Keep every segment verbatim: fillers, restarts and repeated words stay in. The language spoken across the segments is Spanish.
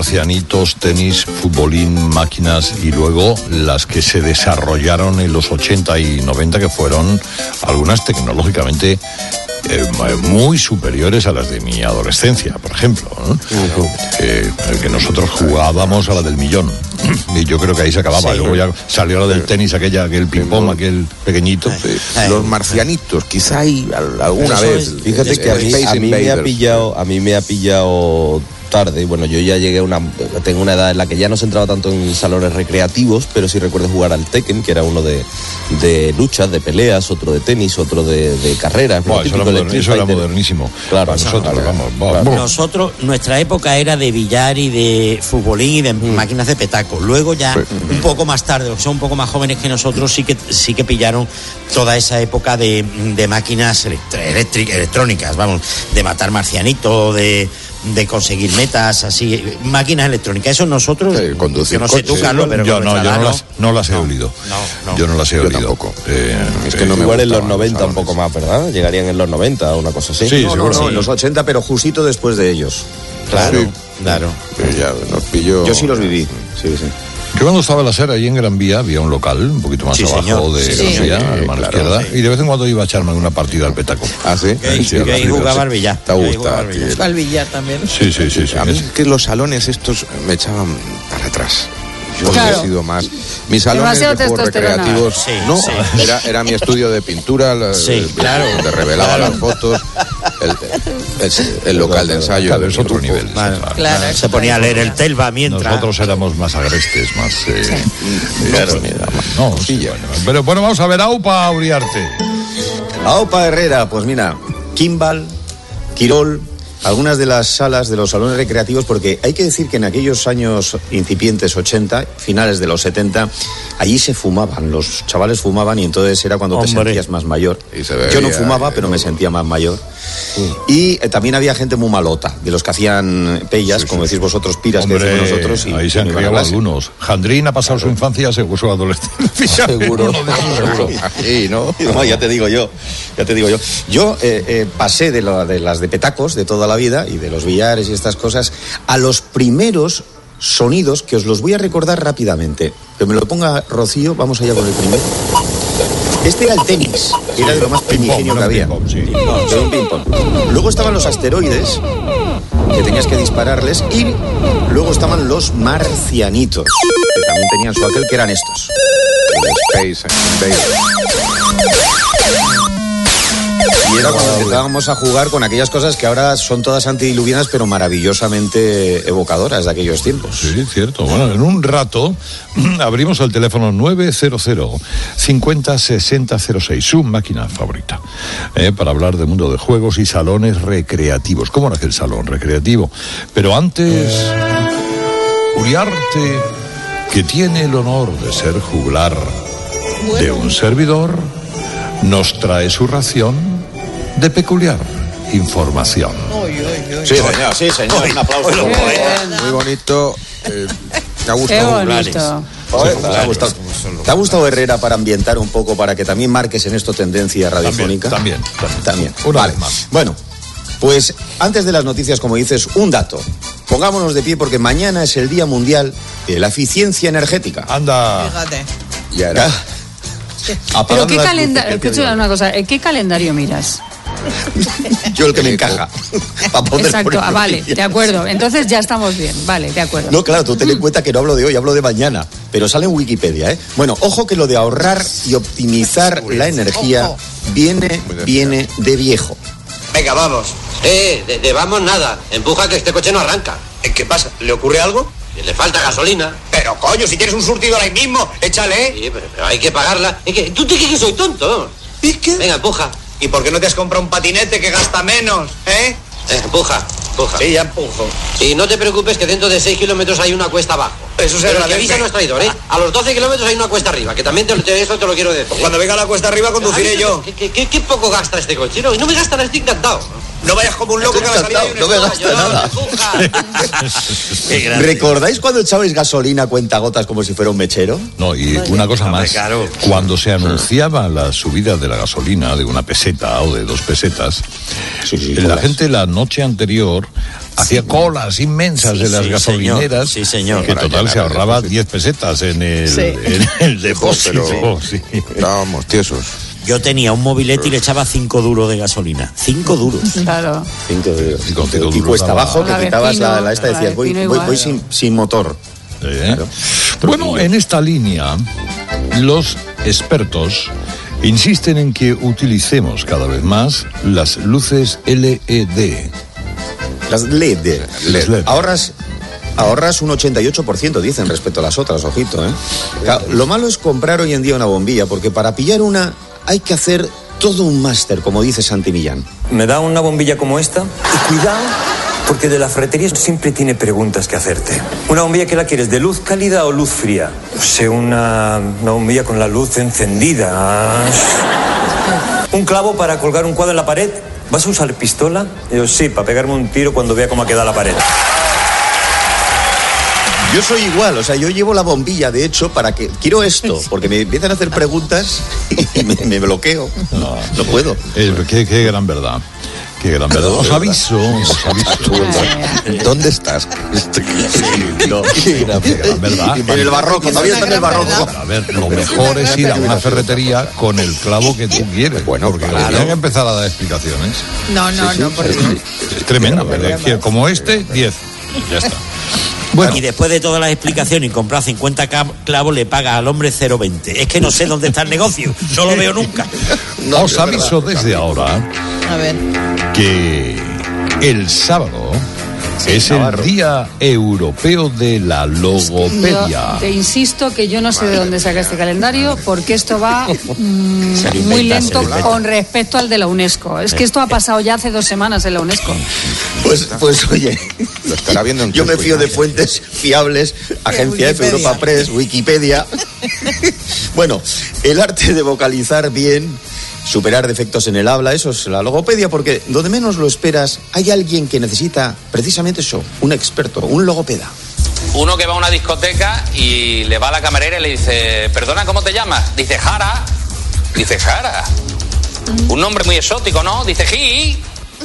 marcianitos, tenis, futbolín, máquinas y luego las que se desarrollaron en los ochenta y noventa, que fueron algunas tecnológicamente eh, muy superiores a las de mi adolescencia, por ejemplo, ¿no? Uh-huh. eh, que nosotros jugábamos a la del millón y yo creo que ahí se acababa. Sí. Luego ya salió la del tenis, aquella, aquel ping-pong, aquel pequeñito. Sí. Los marcianitos, quizá hay alguna vez. Es, fíjate que a mí, a mí me ha pillado, a mí me ha pillado tarde. Bueno, yo ya llegué a una, tengo una edad en la que ya no se entraba tanto en salones recreativos, pero sí recuerdo jugar al Tekken, que era uno de, de luchas, de peleas, otro de tenis, otro de, de carreras. Wow, eso, era, modern, eso era modernísimo. Claro, para nosotros, claro, vamos, claro. vamos. Nosotros, nuestra época era de billar y de futbolín y de mm. máquinas de petaco. Luego ya, pues, un poco más tarde, los que son un poco más jóvenes que nosotros, sí que sí que pillaron toda esa época de, de máquinas electri- electrónicas, vamos, de matar marcianitos, de de conseguir metas, así, máquinas electrónicas. Eso nosotros, sí, conducir, yo no sé tú, Carlos, pero yo no, yo no las, no las he no, olido. No, no. Yo no las he yo olido. Tampoco. Eh, es que no me igual en los noventa un poco más, ¿verdad? Llegarían en los noventa o una cosa así. Sí, no, seguro. No, no, sí. en los ochenta, pero justito después de ellos. Claro, sí. claro. Sí, ya nos pilló. Yo sí los viví. Sí, sí. Yo cuando estaba en la SER, ahí en Gran Vía, había un local, un poquito más sí, abajo señor. de sí, Gran Vía, sí, a la mano claro, izquierda, sí. y de vez en cuando iba a echarme una partida al petaco. Ah, sí. Que sí, ahí jugaba al billar. Te gusta. Al billar también. Sí, sí, sí. sí a mí es que los salones estos me echaban para atrás. Yo claro. he sido más. Mis salones Demasiado de juegos recreativos, sí, no, sí. Era, era mi estudio de pintura, la, sí, el, claro, donde revelaba claro. las fotos, el, el, el local de ensayo. Claro, de es otro grupo. nivel. Claro, claro. Claro, se ponía a leer el Telva mientras. Nosotros éramos más agrestes, más... Eh, sí. claro, no, sí, bueno. Pero bueno, vamos a ver, Aupa Uriarte. Aupa Herrera, pues mira, Kimball, Quirol, algunas de las salas de los salones recreativos, porque hay que decir que en aquellos años incipientes ochenta, finales de los setenta, allí se fumaban, los chavales fumaban y entonces era cuando Hombre. te sentías más mayor. Y se veía, Yo no fumaba, eh, pero no, me sentía más mayor. Sí. Y eh, también había gente muy malota, de los que hacían pellas, sí, como sí, decís vosotros, piras, hombre, que decimos nosotros. Y ahí se han criado algunos. Jandrín ha pasado claro. su infancia, seguro su adolescencia. Seguro, seguro. Sí, ¿no? No, ya te digo yo, ya te digo yo. Yo eh, eh, pasé de, lo, de las de petacos de toda la vida y de los billares y estas cosas a los primeros sonidos que os los voy a recordar rápidamente. Que me lo ponga Rocío, vamos allá con el primero. Este era el tenis, que era de lo más primigenio que había. Ping-pong, sí. Era un ping-pong. Luego estaban los asteroides, que tenías que dispararles, y luego estaban los marcianitos, que también tenían su aquel, que eran estos. El Space, Space. Y era cuando empezábamos a jugar con aquellas cosas que ahora son todas antidiluvianas, pero maravillosamente evocadoras de aquellos tiempos. Sí, cierto. Bueno, en un rato abrimos el teléfono nueve cero cero, cincuenta, sesenta cero seis, su máquina favorita, eh, para hablar del mundo de juegos y salones recreativos. ¿Cómo nace el salón recreativo? Pero antes, Uriarte, que tiene el honor de ser juglar bueno. de un servidor, nos trae su ración de peculiar información. Uy, uy, uy. Sí, señor, sí, señor. Un aplauso. Muy bonito. Eh, ¿Te ha gustado? Qué bonito. ¿Te ha gustado? ¿Te ha gustado Herrera para ambientar un poco, para que también marques en esto tendencia radiofónica? También, también. También. Una vale. vez más. Bueno, pues antes de las noticias, como dices, un dato. Pongámonos de pie porque mañana es el Día Mundial de la Eficiencia Energética. Anda. Fíjate. Ya era. Pero qué calendario, escucha una cosa, ¿qué calendario miras? Yo el que me encaja. Exacto, ah, vale, de acuerdo. Entonces ya estamos bien, vale, de acuerdo. No, claro, tú ten en cuenta que no hablo de hoy, hablo de mañana. Pero sale en Wikipedia, ¿eh? Bueno, ojo que lo de ahorrar y optimizar la energía ojo. viene, viene de viejo. Venga, vamos. Eh, de, de vamos nada. Empuja que este coche no arranca. ¿Qué pasa? ¿Le ocurre algo? Le falta gasolina. Pero coño, si tienes un surtidor ahí mismo, échale. Sí, pero, pero hay que pagarla. Es que, ¿tú te crees que soy tonto? ¿Y qué? Venga, empuja. ¿Y por qué no te has comprado un patinete que gasta menos, eh? eh empuja, empuja. Sí, ya empujo. Y no te preocupes que dentro de seis kilómetros hay una cuesta abajo. Eso se Pero el que avisa no es traidor, ¿eh? A los doce kilómetros hay una cuesta arriba, que también te, te, eso te lo quiero decir. Pues cuando venga la cuesta arriba conduciré yo. ¿Qué, qué, qué, qué poco gasta este coche? No, no me gasta, estoy encantado. No vayas como un loco que vas a salir. No me gasta nada. ¿Recordáis cuando echabais gasolina a cuentagotas como si fuera un mechero? No, y una cosa más. Cuando se anunciaba la subida de la gasolina de una peseta o de dos pesetas, sí, sí, la gente la noche anterior hacía colas inmensas sí, de las sí, gasolineras, señor. Sí, señor. Que total se ahorraba diez pesetas en el, sí. en el depósito. Pero sí. Estábamos tiesos. Yo tenía un mobilete y le echaba cinco duros de gasolina. Cinco duros. Claro. Cinco duros. Cinco, cinco duros y cuesta abajo, que quitabas la, la esta, decías, voy, voy, voy sin, sin motor. ¿Eh? Claro. Bueno, en esta línea, los expertos insisten en que utilicemos cada vez más las luces L E D. Las L E D. L E D. Ahorras, ahorras un ochenta y ocho por ciento, dicen, respecto a las otras, ojito, ¿eh? Claro, lo malo es comprar hoy en día una bombilla, porque para pillar una hay que hacer todo un máster, como dice Santi Millán. Me da una bombilla como esta y cuidado, porque de la ferretería siempre tiene preguntas que hacerte. ¿Una bombilla que la quieres, de luz cálida o luz fría? No sé, una, una bombilla con la luz encendida. ¿Un clavo para colgar un cuadro en la pared? ¿Vas a usar pistola? Yo sí, para pegarme un tiro cuando vea cómo ha quedado la pared. Yo soy igual, o sea, yo llevo la bombilla, de hecho, para que... Quiero esto, porque me empiezan a hacer preguntas y me, me bloqueo. No, no puedo. Eh, qué, qué gran verdad. Qué gran verdad. Os aviso, os aviso. ¿Dónde estás? No, qué gran, qué gran verdad. En el barroco, todavía está en el barroco. A ver, lo mejor es ir a una ferretería con el clavo que tú quieres. Bueno, porque claro. Tienen que empezar a dar explicaciones. No, no, sí, sí, no, por eso. Es tremendo, pero como este, diez. Ya está. Bueno. Y después de todas las explicaciones y comprar cincuenta clavos, le paga al hombre cero coma veinte. Es que no sé dónde está el negocio, no lo veo nunca. No, os aviso desde ahora a ver. que el sábado sí, es Navarro. El Día Europeo de la Logopedia. Yo te insisto que yo no sé de dónde saca este calendario, porque esto va mmm, muy lento con respecto al de la UNESCO. Es que esto ha pasado ya hace dos semanas en la UNESCO. Pues, pues oye, lo estará viendo en yo me fío de fuentes fiables, Agencia F, Europa Press, Wikipedia. Bueno, el arte de vocalizar bien, superar defectos en el habla, eso es la logopedia, porque donde menos lo esperas hay alguien que necesita precisamente eso, un experto, un logopeda. Uno que va a una discoteca y le va a la camarera y le dice, perdona, ¿cómo te llamas? Dice Jara. Dice Jara. Un nombre muy exótico, ¿no? Dice Ji.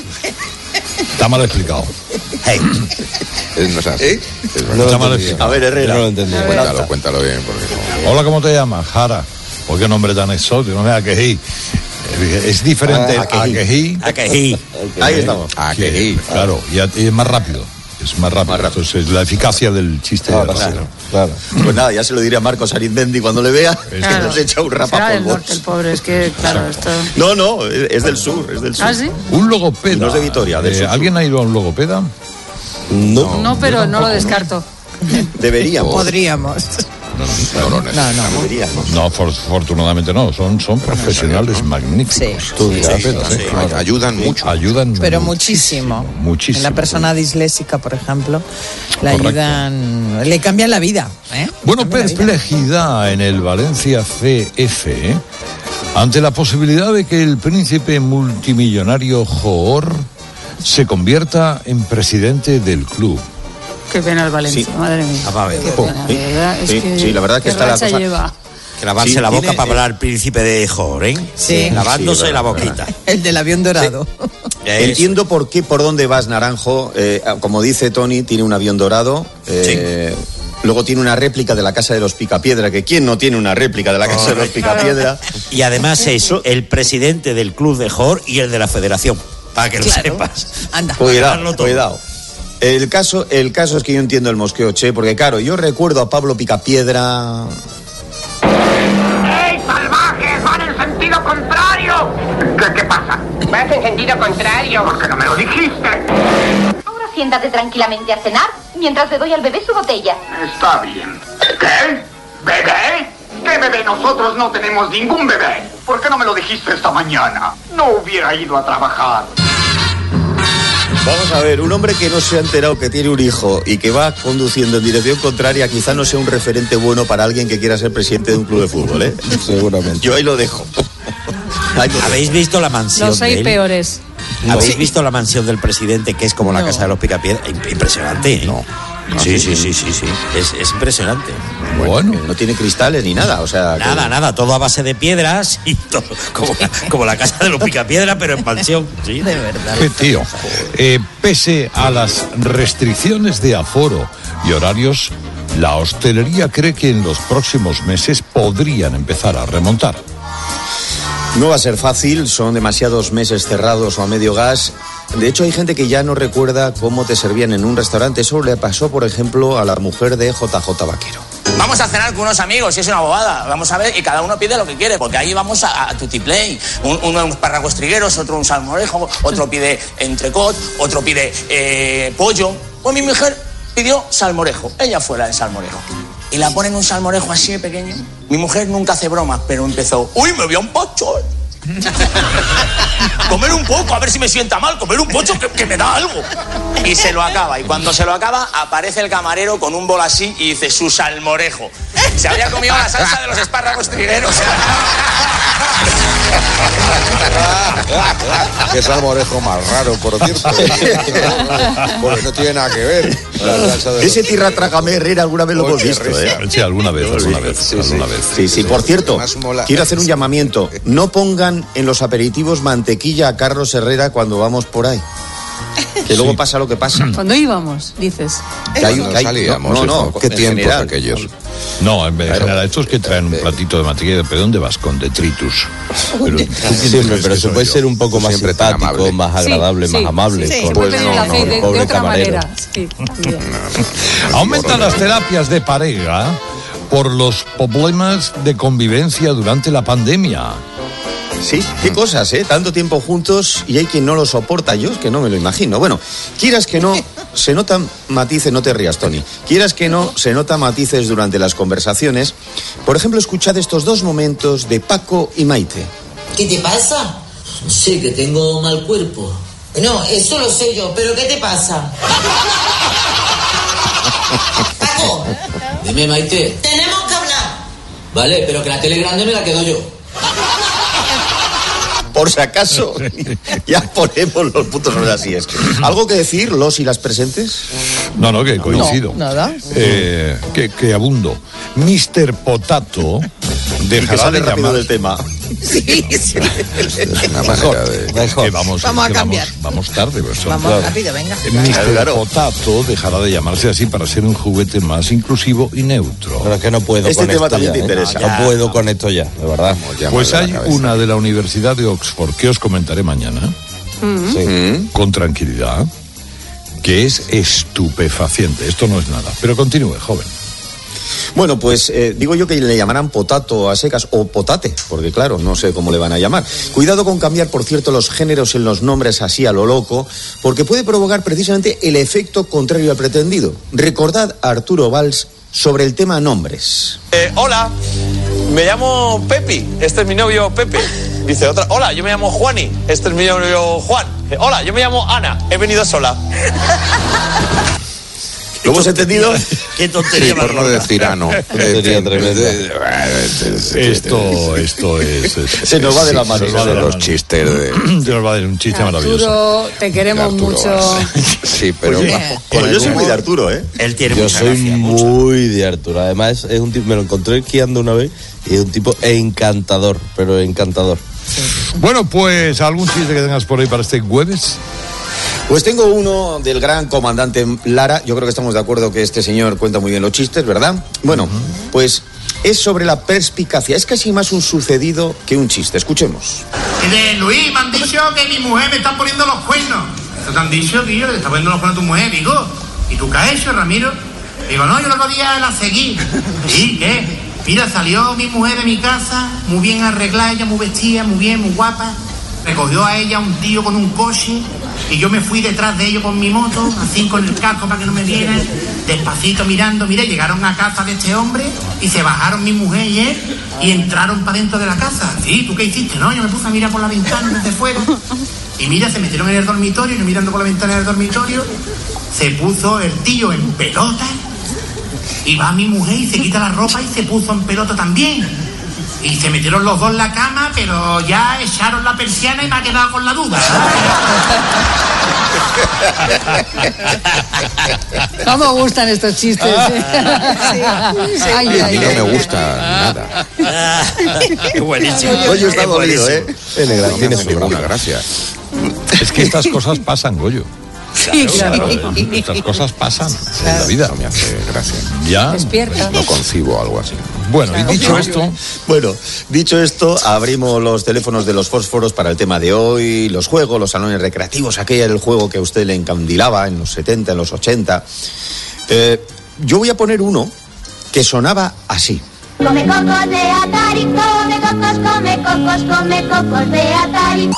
Está mal explicado. Hey. No es así. ¿Eh? No está mal explicado. A ver, Herrera. No lo entendí. Cuéntalo, cuéntalo bien. Porque no... Hola, ¿cómo te llamas? Jara. ¿Por qué nombre tan exótico? No me da quejí. Es diferente a quejí. A quejí. Ahí estamos. A quejí. Claro, y es más rápido. Es más rápido. Más rápido. Entonces, la eficacia del chiste. Claro, claro, claro. Pues nada, ya se lo diré a Marcos Arizmendi cuando le vea. Claro. Que nos echa un rapapolvos. El pobre, es que, claro, esto... No, no, es del sur, es del sur. ¿Ah, sí? Un logopeda. No es de Vitoria. Eh, ¿Alguien ha ido a un logopeda? No. No, pero no lo descarto. Deberíamos. Podríamos. No, no, no, no, no, no, no for, afortunadamente no, son, son profesionales magníficos. Sí, sí, sí, sí, sí. Ayudan mucho. Ayudan Pero muchísimo. Muchísimo. En la persona disléxica, por ejemplo, le ayudan, le cambian la vida. ¿eh? Bueno, perplejidad en el Valencia C F ¿eh? ante la posibilidad de que el príncipe multimillonario Johor se convierta en presidente del club. Qué pena el Valencia, sí. Madre mía. A ver. Qué pena, sí, ¿verdad? Es sí, que, sí, la verdad que está la cosa... lleva. Que lavarse sí, la boca tiene, para hablar al príncipe de Johor, ¿eh? Sí. Lavándose sí, la boquita. El del avión dorado. Sí. Entiendo por qué, por dónde vas, Naranjo. Eh, como dice Tony, tiene un avión dorado. Eh, sí. Luego tiene una réplica de la Casa de los Picapiedra, que ¿quién no tiene una réplica de la Casa oh, de los Picapiedra? Y además es el presidente del club de Johor y el de la federación, para que claro. lo sepas. Anda. Cuidado, cuidado. El caso, el caso es que yo entiendo el mosqueo, che, porque claro, yo recuerdo a Pablo Picapiedra... ¡Ey, salvajes! ¡Van en sentido contrario! ¿Qué, qué pasa? Vas en sentido contrario. ¿Por qué no me lo dijiste? Ahora siéntate tranquilamente a cenar mientras le doy al bebé su botella. Está bien. ¿Qué? ¿Bebé? ¿Qué bebé? Nosotros no tenemos ningún bebé. ¿Por qué no me lo dijiste esta mañana? No hubiera ido a trabajar. Vamos a ver, un hombre que no se ha enterado que tiene un hijo y que va conduciendo en dirección contraria quizá no sea un referente bueno para alguien que quiera ser presidente de un club de fútbol, ¿eh? Seguramente. Yo ahí lo dejo. Ahí lo ¿Habéis dejo. visto la mansión Los hay de él? peores. ¿Habéis Sí. visto la mansión del presidente, que es como la No. casa de los Picapiedra? Impresionante, ¿eh? No. Sí, sí, sí, sí, sí. Es, es impresionante. Bueno, no tiene cristales ni nada, o sea... Nada, que- nada, todo a base de piedras y todo, como, como la casa de los Picapiedra, pero en mansión. Sí, de verdad. Qué tío. Eh, pese a las restricciones de aforo y horarios, la hostelería cree que en los próximos meses podrían empezar a remontar. No va a ser fácil, son demasiados meses cerrados o a medio gas. De hecho, hay gente que ya no recuerda cómo te servían en un restaurante. Eso le pasó, por ejemplo, a la mujer de J J Vaquero. Vamos a cenar con unos amigos, y es una bobada. Vamos a ver, y cada uno pide lo que quiere, porque ahí vamos a, a tutti play. Un, uno unos espárragos trigueros, otro un salmorejo, otro pide entrecot, otro pide eh, pollo. Pues mi mujer pidió salmorejo, ella fue la de salmorejo. Y la ponen un salmorejo así de pequeño. Mi mujer nunca hace bromas, pero empezó, uy, me voy a un pocho. Comer un poco, a ver si me sienta mal, comer un pocho que, que me da algo. Y se lo acaba, y cuando se lo acaba, aparece el camarero con un bol así y dice, su salmorejo. Se había comido la salsa de los espárragos trigueros. Qué salmorejo más raro, por cierto. Porque no tiene nada que ver. La salsa de Ese tirra trágame Herrera alguna vez lo Oh, hemos qué visto, risa. ¿eh? Sí, alguna vez, alguna vez, Sí, alguna sí. vez. Sí, sí, por cierto, Más mola- quiero hacer un llamamiento. No pongan en los aperitivos mantequilla a Carlos Herrera cuando vamos por ahí. Que luego pasa lo que pasa. Cuando íbamos, dices. Que hay- Cuando que hay- salíamos, no, no, hijo, qué en tiempos general. aquellos. No, en general, estos que traen un platito de mantequilla, ¿pero dónde vas? Con detritus. Pero, Siempre, pero eso puede ser un poco más Siempre tan simpático, amable. más agradable, Sí, más sí, amable. sí, con- se puede Pues pedir no, el aceite no, de, pobre de otra camarero. manera. Sí, bien. Aumentan las terapias de pareja por los problemas de convivencia durante la pandemia. Sí, qué cosas, ¿eh? Tanto tiempo juntos y hay quien no lo soporta. Yo es que no me lo imagino. Bueno, quieras que no, se notan matices, no te rías, Tony. Quieras que no, se notan matices durante las conversaciones. Por ejemplo, escuchad estos dos momentos de Paco y Maite. ¿Qué te pasa? No sé, que tengo mal cuerpo. No, eso lo sé yo, pero ¿qué te pasa? Paco, dime, Maite. Tenemos que hablar. Vale, pero que la tele grande me la quedo yo. Por si acaso, ya ponemos los puntos sobre las sillas. ¿Algo que decir, los y las presentes? No, no, que coincido. No, nada. Eh, que, que abundo. mister Potato El que dejará sale de rápido llamar... del tema. Sí, sí. Es una manera de... Que vamos, Vamos es a que cambiar. Vamos, vamos tarde, pues son- Vamos rápido, venga. mister Claro. Potato dejará de llamarse así para ser un juguete más inclusivo y neutro. Pero es que no puedo Este con tema esto también ya, te ¿eh? interesa. No puedo con esto ya, de verdad. Ya Pues me da hay la cabeza. una de la Universidad de Oxford que os comentaré mañana, Sí. con tranquilidad, que es estupefaciente. Esto no es nada. Pero continúe, joven. Bueno, pues eh, digo yo que le llamarán potato a secas o potate, porque claro, no sé cómo le van a llamar. Cuidado con cambiar, por cierto, los géneros en los nombres así a lo loco, porque puede provocar precisamente el efecto contrario al pretendido. Recordad a Arturo Valls sobre el tema nombres. Eh, hola, me llamo Pepi, este es mi novio Pepe. Dice otra, hola, yo me llamo Juani, este es mi novio Juan. Eh, hola, yo me llamo Ana, he venido sola. ¿Lo hemos entendido? Qué tontería Sí, por no decir ano. Sería tremenda. Esto, esto es, es- Se nos va de la mano. se nos va de la Los mano. chistes de... Se nos va de un chiste maravilloso. Arturo, te queremos Arturo mucho. Valls. Sí, pero... Oye, pues yo soy muy de Arturo, ¿eh? Él tiene Yo mucha soy gracia, mucha. muy de Arturo. Además, es un tipo, me lo encontré esquiando una vez y es un tipo encantador, pero encantador. Bueno, pues algún chiste que tengas por ahí para este jueves. Pues tengo uno del gran comandante Lara. Yo creo que estamos de acuerdo que este señor cuenta muy bien los chistes, ¿verdad? Bueno, pues es sobre la perspicacia. Es casi más un sucedido que un chiste. Escuchemos. De Luis, me han dicho que mi mujer me está poniendo los cuernos. ¿Eso te han dicho, tío? Que te está poniendo los cuernos tu mujer, digo. ¿Y tú qué has hecho, Ramiro? Digo, no, yo el otro día la seguí. ¿Y qué? Mira, salió mi mujer de mi casa, muy bien arreglada, ella muy vestida, muy bien, muy guapa. Recogió a ella un tío con un coche y yo me fui detrás de ellos con mi moto, así con el casco para que no me vieran, despacito mirando. Mira, llegaron a casa de este hombre y se bajaron mi mujer y él y entraron para dentro de la casa. Sí, ¿tú qué hiciste? No, yo me puse a mirar por la ventana desde fuera. Y mira, se metieron en el dormitorio, y yo mirando por la ventana del dormitorio, se puso el tío en pelota y va mi mujer y se quita la ropa y se puso en pelota también. Y se metieron los dos en la cama, pero ya echaron la persiana y me ha quedado con la duda. No me gustan estos chistes. ¿eh? Sí. Sí. Ay, ay, a mí no me gusta nada. Qué buenísimo. Goyo está dolido, ¿eh? Tiene ninguna gracia. Es que estas cosas pasan, Goyo. Sí, claro. claro. Estas cosas pasan claro. en la vida. No me hace gracia. Ya. Despierta. No concibo algo así. Bueno, y dicho esto... Bueno, dicho esto, abrimos los teléfonos de los fósforos para el tema de hoy, los juegos, los salones recreativos, aquel era el juego que a usted le encandilaba en los setenta, en los ochenta. Eh, yo voy a poner uno que sonaba así. Come cocos de Atari, come cocos, come cocos, come cocos de Atari.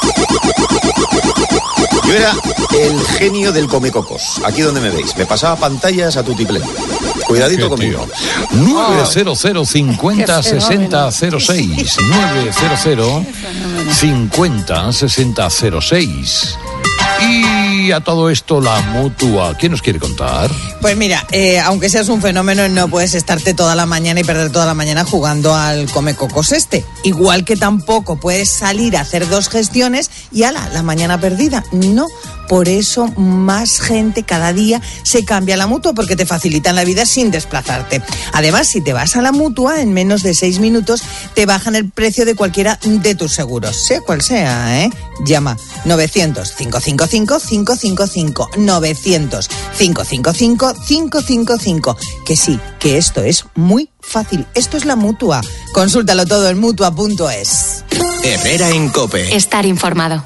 Yo era el genio del comecocos. Aquí donde me veis. Me pasaba pantallas a tutiplén. Cuidadito conmigo. nueve cero cero cincuenta sesenta cero seis. nueve cero cero cincuenta sesenta cero seis. Y a todo esto la Mutua, ¿quién nos quiere contar? Pues mira, eh, aunque seas un fenómeno, no puedes estarte toda la mañana y perder toda la mañana jugando al Comecocos este. Igual que tampoco puedes salir a hacer dos gestiones y ala, la mañana perdida. No. Por eso más gente cada día se cambia a la Mutua porque te facilitan la vida sin desplazarte. Además, si te vas a la Mutua, en menos de seis minutos te bajan el precio de cualquiera de tus seguros, sea cual sea, ¿eh? Llama novecientos, cinco cinco cinco, cinco cinco cinco, novecientos, cinco cinco cinco, cinco cinco cinco. Que sí, que esto es muy fácil. Esto es la Mutua. Consúltalo todo en mutua punto es. Herrera en COPE. Estar informado.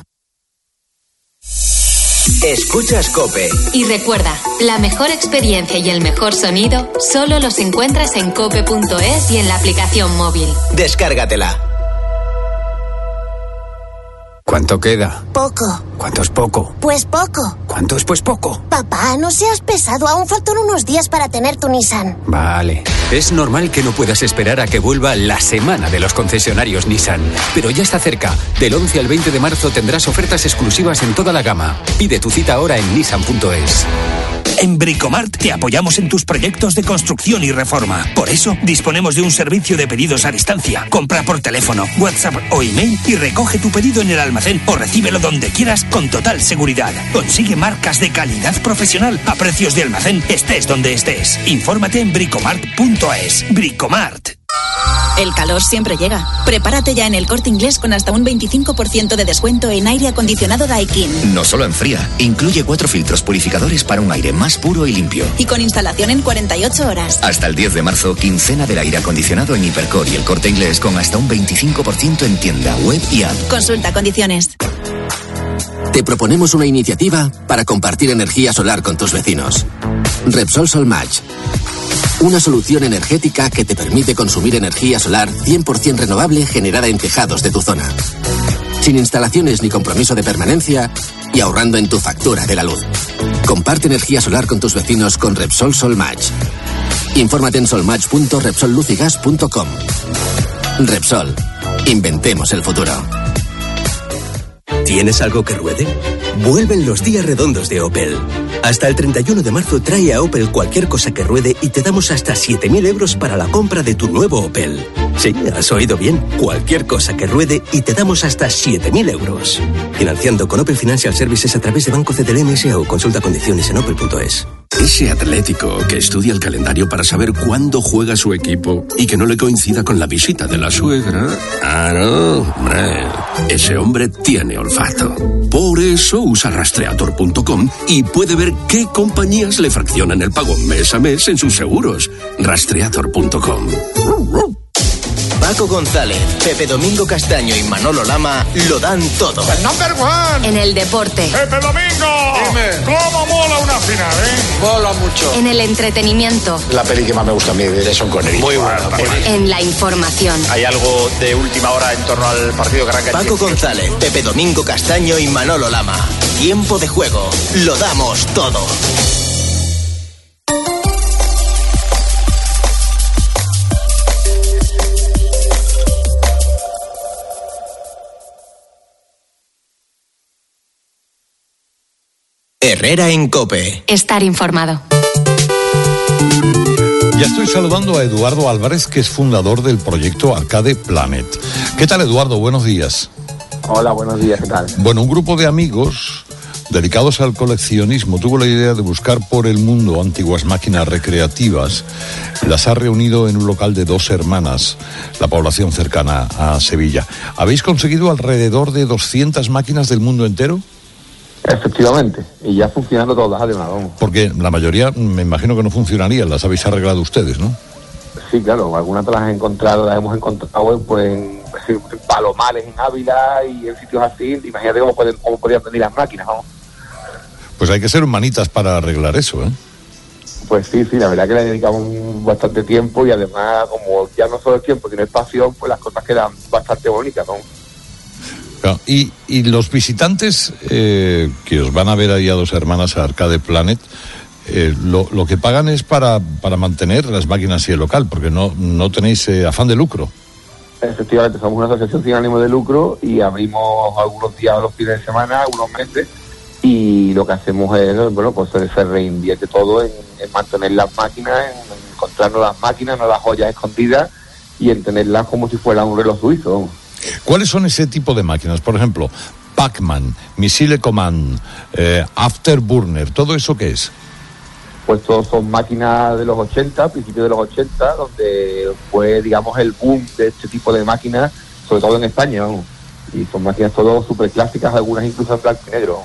Escuchas COPE. Y recuerda, la mejor experiencia y el mejor sonido solo los encuentras en cope punto es y en la aplicación móvil. Descárgatela. ¿Cuánto queda? Poco. ¿Cuánto es poco? Pues poco. ¿Cuánto es pues poco? Papá, no seas pesado. Aún faltan unos días para tener tu Nissan. Vale. Es normal que no puedas esperar a que vuelva la semana de los concesionarios Nissan. Pero ya está cerca. Del once al veinte de marzo tendrás ofertas exclusivas en toda la gama. Pide tu cita ahora en nissan punto es. En Bricomart te apoyamos en tus proyectos de construcción y reforma. Por eso, disponemos de un servicio de pedidos a distancia. Compra por teléfono, WhatsApp o email y recoge tu pedido en el almacén o recíbelo donde quieras con total seguridad. Consigue marcas de calidad profesional a precios de almacén, estés donde estés. Infórmate en bricomart punto es. Bricomart. El calor siempre llega. Prepárate ya en El Corte Inglés con hasta un veinticinco por ciento de descuento en aire acondicionado Daikin. No solo enfría, incluye cuatro filtros purificadores para un aire más puro y limpio. Y con instalación en cuarenta y ocho horas. Hasta el diez de marzo, quincena del aire acondicionado en Hipercor y El Corte Inglés con hasta un veinticinco por ciento en tienda, web y app. Consulta condiciones. Te proponemos una iniciativa para compartir energía solar con tus vecinos. Repsol Solmatch. Una solución energética que te permite consumir energía solar cien por ciento renovable generada en tejados de tu zona. Sin instalaciones ni compromiso de permanencia y ahorrando en tu factura de la luz. Comparte energía solar con tus vecinos con Repsol Solmatch. Infórmate en solmatch punto repsol luz y gas punto com. Repsol. Inventemos el futuro. ¿Tienes algo que ruede? Vuelven los días redondos de Opel. Hasta el treinta y uno de marzo trae a Opel cualquier cosa que ruede y te damos hasta siete mil euros para la compra de tu nuevo Opel. Sí, has oído bien. Cualquier cosa que ruede y te damos hasta siete mil euros. Financiando con Opel Financial Services a través de Banco C T L M S o consulta condiciones en opel punto es. Ese Atlético que estudia el calendario para saber cuándo juega su equipo y que no le coincida con la visita de la suegra. Ah, no, hombre. Ese hombre tiene olfato. Por eso usa rastreator punto com y puede ver qué compañías le fraccionan el pago mes a mes en sus seguros. rastreator punto com. Paco González, Pepe Domingo Castaño y Manolo Lama lo dan todo. El number one. En el deporte. Pepe Domingo. Dime. ¿Cómo mola una final, eh? Mola mucho. En el entretenimiento. La peli que más me gusta a mí de Sean Connery. Muy buena peli. En la información. Hay algo de última hora en torno al partido que arranca. Paco González, Pepe Domingo Castaño y Manolo Lama. Tiempo de juego. Lo damos todo. Herrera en COPE. Estar informado. Ya estoy saludando a Eduardo Álvarez, que es fundador del proyecto Arcade Planet. ¿Qué tal, Eduardo? Buenos días. Hola, buenos días, ¿qué tal? Bueno, un grupo de amigos dedicados al coleccionismo tuvo la idea de buscar por el mundo antiguas máquinas recreativas. Las ha reunido en un local de Dos Hermanas, la población cercana a Sevilla. ¿Habéis conseguido alrededor de doscientas máquinas del mundo entero? Efectivamente, y ya funcionando todas además, vamos. Porque la mayoría, me imagino que no funcionarían, las habéis arreglado ustedes, ¿no? Sí, claro, algunas las he encontrado, las hemos encontrado pues, en, en Palomares, en Ávila y en sitios así. Imagínate cómo, pueden, cómo podrían venir las máquinas, vamos. Pues hay que ser humanitas para arreglar eso, ¿eh? Pues sí, sí, la verdad que le dedicamos bastante tiempo y además, como ya no solo el tiempo, sino espacio, pues las cosas quedan bastante bonitas, ¿no? Claro, y, y los visitantes eh, que os van a ver ahí a Dos Hermanas a Arcade Planet, eh, lo, lo que pagan es para, para mantener las máquinas y el local, porque no, no tenéis eh, afán de lucro. Efectivamente, somos una asociación sin ánimo de lucro y abrimos algunos días, los fines de semana, algunos meses, y lo que hacemos es, bueno, pues se reinvierte todo en, en mantener las máquinas, en encontrarnos las máquinas, no las joyas escondidas y en tenerlas como si fuera un reloj suizo. ¿Cuáles son ese tipo de máquinas? Por ejemplo, Pac-Man, Missile Command, eh, Afterburner, ¿todo eso qué es? Pues todos son máquinas de los ochenta, principios de los ochenta, donde fue, digamos, el boom de este tipo de máquinas, sobre todo en España, ¿no? Y son máquinas todas súper clásicas, algunas incluso en blanco y negro.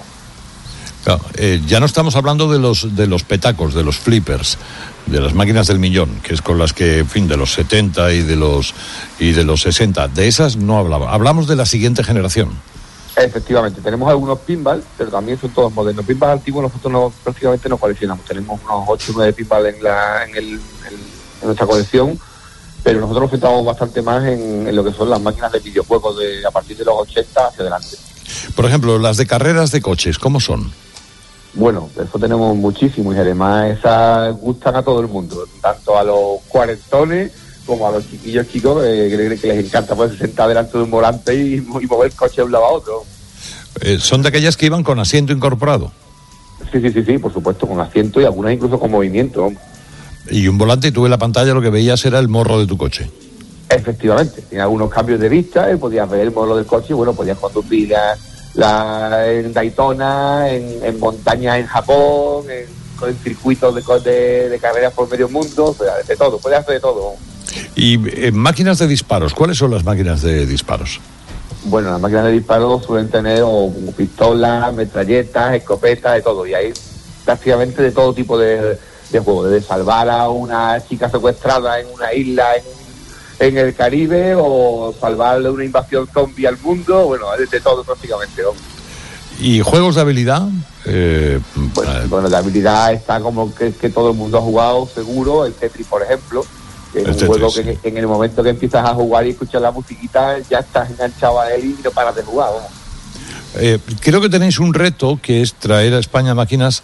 Claro, eh, ya no estamos hablando de los de los petacos, de los flippers, de las máquinas del millón, que es con las que, en fin, de los setenta y de los y de los sesenta, de esas no hablaba. Hablamos de la siguiente generación. Efectivamente, tenemos algunos pinball, pero también son todos modernos. Pinball antiguos nosotros no, prácticamente no coleccionamos. Tenemos unos ocho o nueve pinball en, la, en, el, en, en nuestra colección, pero nosotros nos centramos bastante más en, en lo que son las máquinas de videojuegos de a partir de los ochenta hacia adelante. Por ejemplo, las de carreras de coches, ¿cómo son? Bueno, eso tenemos muchísimo y además esas gustan a todo el mundo, tanto a los cuarentones como a los chiquillos chicos eh, que, que les encanta poderse sentar delante de un volante y, y mover el coche de un lado a otro. Eh, ¿Son de aquellas que iban con asiento incorporado? Sí, sí, sí, sí, por supuesto, con asiento y algunas incluso con movimiento. Y un volante y tú en la pantalla lo que veías era el morro de tu coche. Efectivamente, tenía algunos cambios de vista, eh, podías ver el morro del coche y bueno, podías conducir la, la, en Daytona, en, en montañas en Japón, en, en circuitos de, de, de carreras por medio mundo, o sea, de todo, podías hacer de todo. Y eh, máquinas de disparos, ¿cuáles son las máquinas de disparos? Bueno, las máquinas de disparos suelen tener o, pistolas, metralletas, escopetas, de todo, y hay prácticamente de todo tipo de, de juegos, desde salvar a una chica secuestrada en una isla en, en el Caribe o salvar de una invasión zombie al mundo, bueno, de, de todo prácticamente. ¿No? ¿Y juegos de habilidad? Eh, pues, eh, bueno, de habilidad está como que, que todo el mundo ha jugado, seguro, el Tetris, por ejemplo, que es un Tetris, juego que, que en el momento que empiezas a jugar y escuchas la musiquita, ya estás enganchado a él y no paras de jugar, vamos. Eh, creo que tenéis un reto que es traer a España máquinas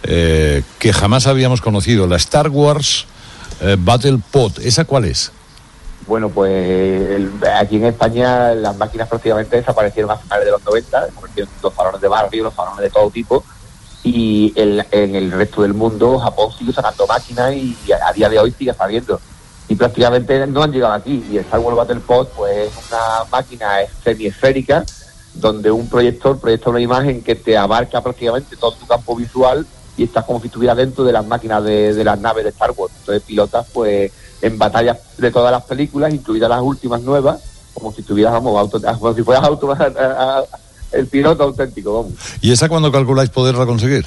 eh, que jamás habíamos conocido. La Star Wars eh, Battle Pod, ¿esa cuál es? Bueno, pues el, aquí en España las máquinas prácticamente desaparecieron a finales de los noventa, desaparecieron los salones de barrio, los salones de todo tipo, y el, en el resto del mundo Japón sigue sacando máquinas y a, a día de hoy sigue saliendo. Y prácticamente no han llegado aquí. Y el Star Wars Battle Pod pues es una máquina semiesférica donde un proyector proyecta una imagen que te abarca prácticamente todo tu campo visual y estás como si estuvieras dentro de las máquinas de, de las naves de Star Wars. Entonces pilotas pues en batallas de todas las películas, incluidas las últimas nuevas, como si estuvieras, vamos, auto, como si fueras auto, a, a, a, el piloto auténtico, vamos. ¿Y esa cuándo calculáis poderla conseguir?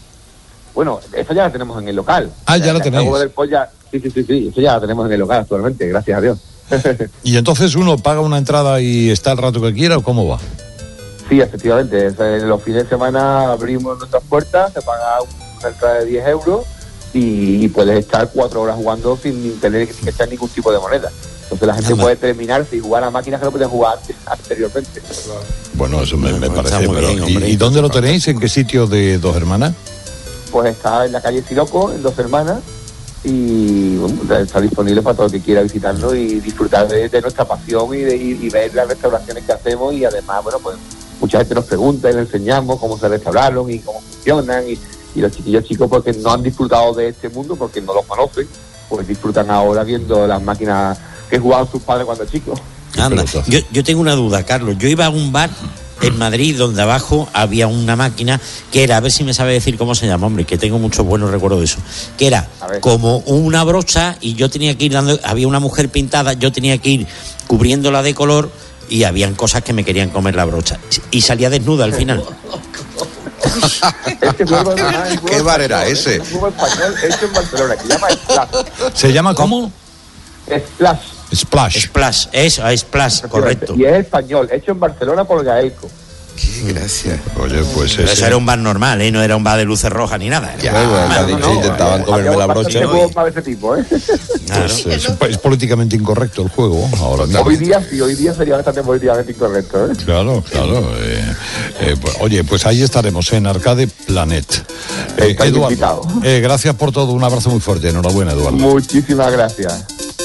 Bueno, eso ya la tenemos en el local. Ah, ya, ya la tenéis. Ya, sí, sí, sí, sí, eso ya la tenemos en el local actualmente, gracias a Dios. ¿Y entonces uno paga una entrada y está el rato que quiera o cómo va? Sí, efectivamente. En los fines de semana abrimos nuestras puertas, se paga una entrada de diez euros y, y puedes estar cuatro horas jugando sin tener que echar ningún tipo de moneda. Entonces la gente puede terminar sin jugar a máquinas que no pueden jugar anteriormente. Bueno, eso me, me parece. Pero, bien, ¿y, hombre, ¿Y dónde lo tenéis? ¿En qué sitio de Dos Hermanas? Pues está en la calle Siroco, en Dos Hermanas, y bueno, está disponible para todo el que quiera visitarnos y disfrutar de, de nuestra pasión y, de, y, y ver las restauraciones que hacemos. Y además, bueno, pues mucha gente nos pregunta y le enseñamos cómo se restauraron y cómo funcionan, y, y los chiquillos chicos porque no han disfrutado de este mundo porque no lo conocen pues disfrutan ahora viendo las máquinas que jugaban sus padres cuando chicos. Anda, yo, yo tengo una duda, Carlos. Yo iba a un bar en Madrid donde abajo había una máquina que era, a ver si me sabe decir cómo se llama, hombre, que tengo muchos buenos recuerdos de eso, que era como una brocha y yo tenía que ir dando, había una mujer pintada, yo tenía que ir cubriéndola de color y habían cosas que me querían comer la brocha y salía desnuda al final. Este juego es ¿Qué bar era ese? Es un juego español hecho en Barcelona, que se llama Splash. ¿Se llama cómo? Splash. Splash. Splash, eso, Splash, correcto. Y es español, hecho en Barcelona por Gaelco. Qué gracia. Oye, pues Pero ese... eso era un bar normal, ¿eh? No era un bar de luces rojas ni nada. Ya, ya, no, no, intentaban no, comerme la brocha. Juegos más de ese tipo, ¿eh? Claro. Pues es, es políticamente incorrecto el juego ahora mismo. Hoy día sí, hoy día sería bastante políticamente incorrecto, ¿eh? Claro, claro. Eh, eh, pues, oye, pues ahí estaremos en Arcade Planet. Eh, Eduardo, eh, gracias por todo, un abrazo muy fuerte. Enhorabuena, Eduardo. Muchísimas gracias.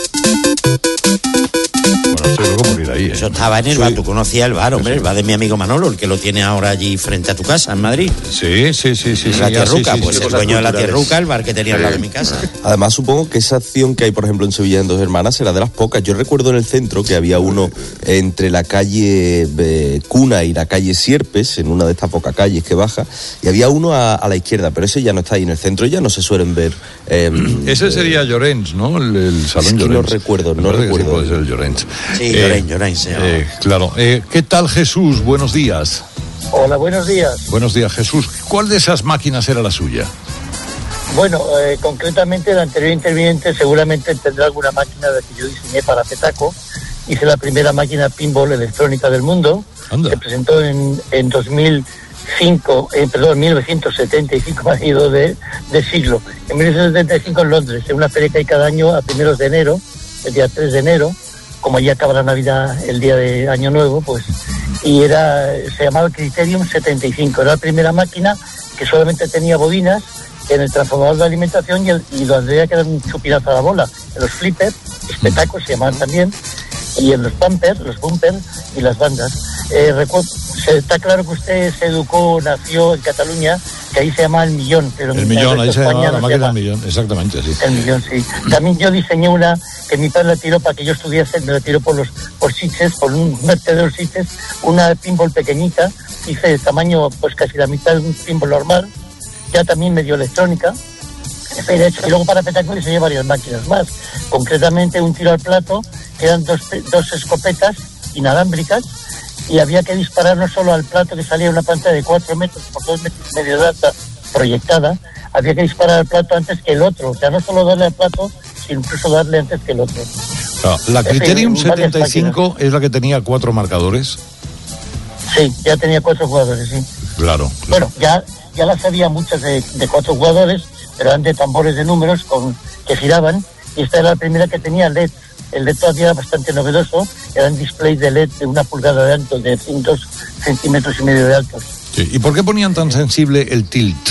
Bueno, estoy loco por ir ahí, ¿eh? Eso estaba en el bar, tú conocías el bar, hombre, el bar de mi amigo Manolo, el que lo tiene ahora allí frente a tu casa, en Madrid. Sí, sí, sí, sí. La sí, Tierruca, sí, sí, pues sí, el sí, dueño de la culturales. Tierruca, el bar que tenía al lado de mi casa. Además, supongo que esa acción que hay, por ejemplo, en Sevilla en Dos Hermanas será de las pocas. Yo recuerdo en el centro que había uno entre la calle eh, Cuna y la calle Sierpes, en una de estas pocas calles que baja, y había uno a, a la izquierda, pero ese ya no está ahí en el centro, ya no se suelen ver. Eh, Ese sería Llorens, ¿no? El, el salón Es que Llorens. no recuerdo, Me no parece que recuerdo. Sí, puede ser el Llorens. Sí, Llorens, Llorens se llama. eh, claro. Eh, ¿Qué tal, Jesús? Buenos días. Hola, buenos días. Buenos días, Jesús. ¿Cuál de esas máquinas era la suya? Bueno, eh, concretamente el anterior interviniente seguramente tendrá alguna máquina de que yo diseñé para Petaco. Hice la primera máquina pinball electrónica del mundo. Anda. Se presentó en, en dos mil cinco, eh, perdón, mil novecientos setenta y cinco, ha ido de, de siglo. En mil novecientos setenta y cinco en Londres, en una feria que hay cada año a primeros de enero, el día tres de enero, como ya acaba la Navidad el día de Año Nuevo, pues, y era, se llamaba Criterium setenta y cinco, era la primera máquina que solamente tenía bobinas en el transformador de alimentación y, el, y lo tendría que dar un chupinazo a la bola. En los flippers, espetacos se llamaban también, y en los bumpers, los bumpers y las bandas. Eh, recuerdo, se, está claro que usted se educó, nació en Cataluña, que ahí se llama El Millón. Pero El en Millón, ahí se España llama la no se máquina llama del Millón, exactamente, sí. El Millón, sí. También yo diseñé una que mi padre la tiró para que yo estudiase, me la tiró por los por Sitges, por un vertedero Sitges, una pinball pequeñita, hice de tamaño pues casi la mitad de un pinball normal, ya también medio electrónica. Y luego para Petaco diseñé varias máquinas más, concretamente un tiro al plato, que eran dos, dos escopetas inalámbricas, y había que disparar no solo al plato, que salía una pantalla de cuatro metros por dos metros y medio de alta proyectada, había que disparar al plato antes que el otro, o sea, no solo darle al plato, sino incluso darle antes que el otro. Claro, la En fin, Criterium varias setenta y cinco es la que tenía cuatro marcadores. Sí, ya tenía cuatro jugadores, sí. Claro. Bueno, ya, ya las había muchas de, de cuatro jugadores, pero eran de tambores de números con que giraban, y esta era la primera que tenía L E D. El L E D todavía era bastante novedoso, eran displays de L E D de una pulgada de alto, de dos centímetros y medio de alto. Sí. ¿Y por qué ponían tan sensible el tilt?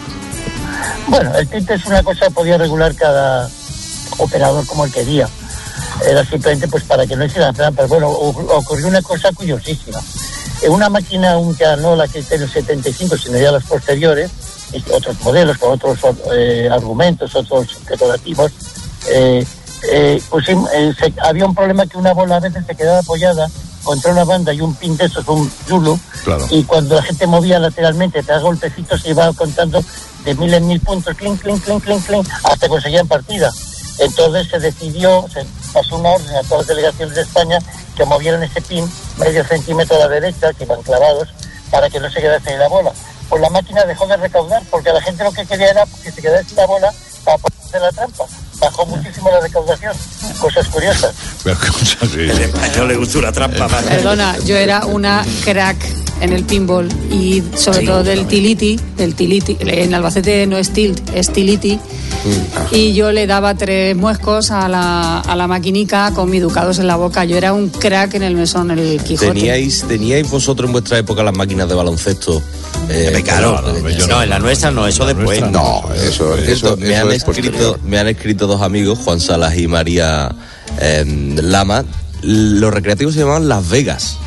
Bueno, el tilt es una cosa que podía regular cada operador como él quería. Era simplemente pues para que no hicieran trampas. Bueno, ocurrió una cosa curiosísima. En una máquina, un ya no la Criterium setenta y cinco, sino ya las posteriores, otros modelos con otros eh, argumentos, otros decorativos, eh, eh, pues eh, se, había un problema que una bola a veces se quedaba apoyada contra una banda y un pin de esos, un yulo, claro. Y cuando la gente movía lateralmente, te da golpecitos, se iba contando de mil en mil puntos, clink, clink, clink, clink, clink, hasta que conseguían partida. Entonces se decidió, se pasó una orden a todas las delegaciones de España que movieran ese pin medio centímetro a la derecha, que iban clavados, para que no se quedase en la bola. Pues la máquina dejó de recaudar, porque la gente lo que quería era que se quedase en la bola para ponerse la trampa. Bajó muchísimo la recaudación. Cosas curiosas. El español le gustó la trampa. ¿Vale? Perdona, yo era una crack en el pinball y sobre sí, todo del tiliti, del tiliti. En Albacete no es tilt, es tiliti. Mm. Y yo le daba tres muescos a la, a la maquinica con mis ducados en la boca. Yo era un crack en el mesón, el Quijote. ¿Teníais, ¿Teníais vosotros en vuestra época las máquinas de baloncesto? Eh, claro, no, no, no, en la nuestra no, eso después. No, eso, eso, eso me, eso han es escrito, me han escrito dos amigos, Juan Salas y María eh, Lama. Los recreativos se llamaban Las Vegas.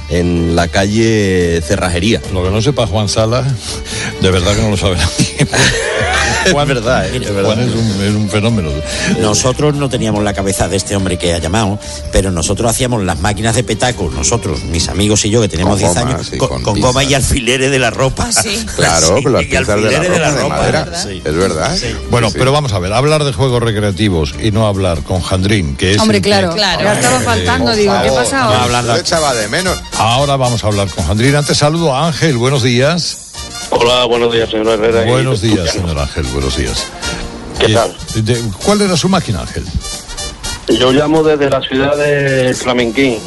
en la calle Cerrajería. Lo que no sepa Juan Sala, de verdad que no lo sabe nadie. Juan, es verdad, ¿eh? Es verdad. Juan es un, es un fenómeno. Nosotros no teníamos la cabeza de este hombre que ha llamado, pero nosotros hacíamos las máquinas de petaco, nosotros, mis amigos y yo, que tenemos diez años, sí, con, con, con goma y alfileres de la ropa. Sí. Claro, con las pinzas de la ropa, de, la ropa, de madera. Sí. Es verdad. Sí. Bueno, sí. Pero vamos a ver, hablar de juegos recreativos y no hablar con Jandrín, que es... Hombre, claro, que, claro. Ya estaba faltando, eh, digo, favor, ¿qué pasa ahora? No hablar, le echaba de menos. Ahora vamos a hablar con Jandrín. Antes saludo a Ángel, buenos días. Hola, buenos días, señor Herrera. Buenos días, señor Ángel, buenos días. ¿Qué tal? De, ¿Cuál era su máquina, Ángel? Yo llamo desde la ciudad de Flamenquín,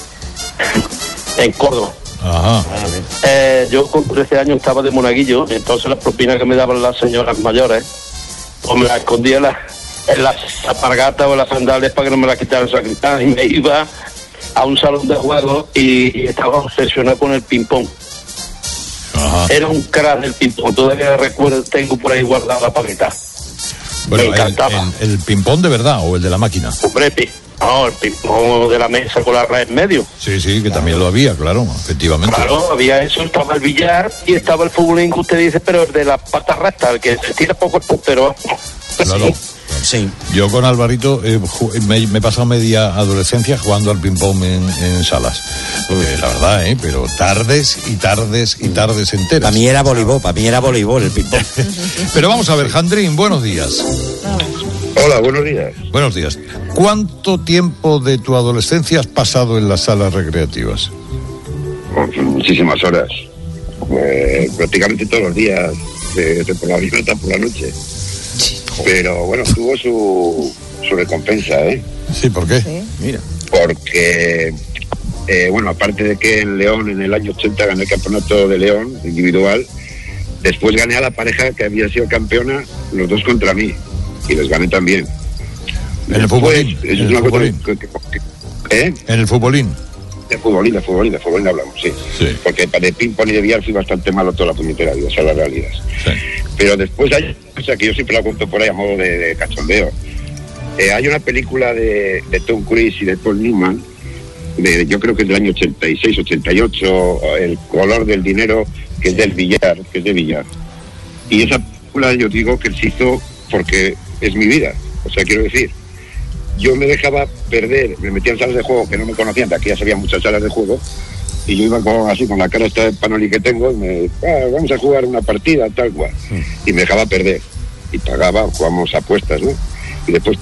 en Córdoba. Ajá. Eh, yo con trece años estaba de monaguillo, entonces las propinas que me daban las señoras mayores, pues me las escondía en las, en las alpargatas o en las sandalias para que no me las quitaran el sacristán, y me iba a un salón de juegos y, y estaba obsesionado con el ping-pong. Ajá. Era un crack del ping-pong, todavía recuerdo, tengo por ahí guardada la paleta. Bueno, me encantaba. ¿El, el, el ping-pong de verdad o el de la máquina? Hombre, no, el ping-pong de la mesa con la red en medio. Sí, sí, que claro. También lo había, claro, efectivamente. Claro, había eso, estaba el billar y estaba el fútbolín que usted dice, pero el de las patas rectas, el que se tira poco el puntero. Claro. Sí. Yo con Alvarito eh, me, me he pasado media adolescencia jugando al ping-pong en, en salas. Eh, la verdad, ¿eh? Pero tardes y tardes y tardes enteras. Para mí era voleibol, para mí era voleibol el ping-pong. Pero vamos a ver, Jandrín, buenos días. Hola, buenos días. Buenos días. ¿Cuánto tiempo de tu adolescencia has pasado en las salas recreativas? Pues, muchísimas horas. Eh, prácticamente todos los días, desde por la mañana hasta por la noche. Pero bueno, tuvo su, su recompensa, ¿eh? Sí, ¿por qué? Sí. Mira. Porque, eh, bueno, aparte de que en León, en el año ochenta, gané el campeonato de León individual, después gané a la pareja que había sido campeona, los dos contra mí, y les gané también. ¿En el futbolín? Eso es una cosa que, que, que, ¿eh? ¿En el futbolín? De futbolín, de futbolín, de futbolín hablamos, sí. sí. Porque de ping-pong y de billar fui bastante malo toda la puñetera vida, esa es la realidad. Sí. Pero después hay, o sea, que yo siempre la cuento por ahí a modo de, de cachondeo. Eh, hay una película de, de Tom Cruise y de Paul Newman, de, yo creo que es del año ochenta y seis, ochenta y ocho, El color del dinero, que es del billar, que es de billar. Y esa película yo digo que se hizo porque es mi vida. O sea, quiero decir, yo me dejaba perder, me metía en salas de juego que no me conocían, de aquí ya sabía muchas salas de juego, y yo iba con, así con la cara esta de panoli que tengo, y me ah, vamos a jugar una partida, tal cual, sí. Y me dejaba perder, y pagaba, jugamos apuestas, ¿no? Y después...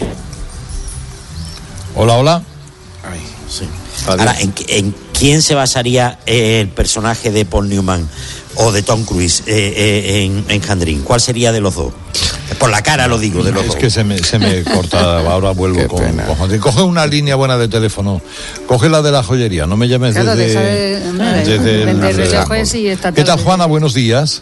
Hola, hola. Ay, sí. Ahora, ¿en, ¿en quién se basaría el personaje de Paul Newman o de Tom Cruise eh, eh, en, en Jandrín? ¿Cuál sería de los dos? Por la cara lo digo, de los es dos. Es que se me, se me corta, ahora vuelvo con, con Jandrín. Coge una línea buena de teléfono, coge la de la joyería, no me llames claro, desde... De, desde, desde el, relojes y esta ¿Qué tal, Juana? Buenos días.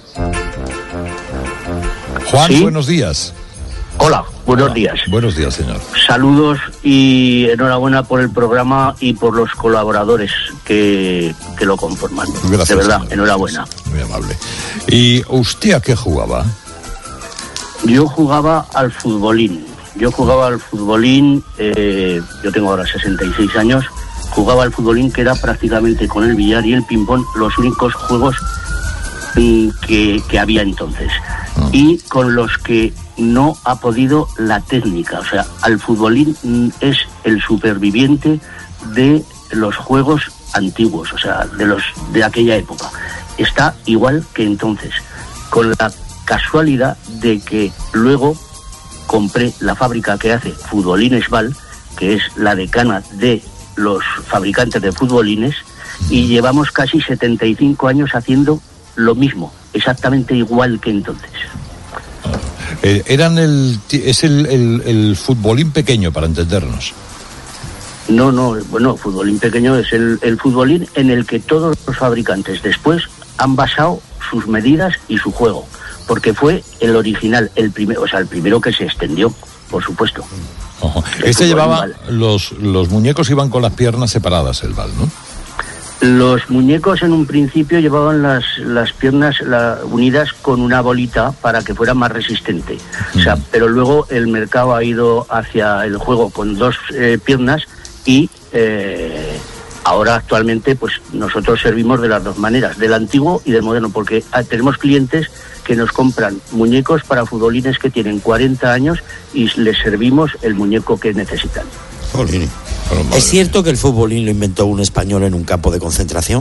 Juan, ¿sí? Buenos días. Hola, buenos Hola. días. Buenos días, señor. Saludos y enhorabuena por el programa y por los colaboradores que, que lo conforman. Gracias, de verdad, señor. Enhorabuena. Muy amable. ¿Y usted a qué jugaba? Yo jugaba al futbolín. Yo jugaba al futbolín, eh, yo tengo ahora sesenta y seis años, jugaba al futbolín que era prácticamente con el billar y el ping-pong los únicos juegos mm, que, que había entonces. Mm. Y con los que no ha podido la técnica. O sea, al futbolín mm, es el superviviente de los juegos antiguos, o sea, de los de aquella época. Está igual que entonces, con la casualidad de que luego compré la fábrica que hace futbolines Val, que es la decana de los fabricantes de futbolines, y llevamos casi setenta y cinco años haciendo lo mismo, exactamente igual que entonces. Eh, eran el es el, el, el futbolín pequeño, para entendernos. No, no, bueno, futbolín pequeño es el, el futbolín en el que todos los fabricantes después han basado sus medidas y su juego, porque fue el original, el primero, o sea, el primero que se extendió, por supuesto. Ojo. Este llevaba, los, los muñecos iban con las piernas separadas, el Val, ¿no? Los muñecos en un principio llevaban las, las piernas la, unidas con una bolita para que fuera más resistente. Mm. O sea, pero luego el mercado ha ido hacia el juego con dos eh, piernas y eh, ahora actualmente pues nosotros servimos de las dos maneras, del antiguo y del moderno, porque tenemos clientes que nos compran muñecos para futbolines que tienen cuarenta años y les servimos el muñeco que necesitan. Jolín. ¿Es cierto que el futbolín lo inventó un español en un campo de concentración?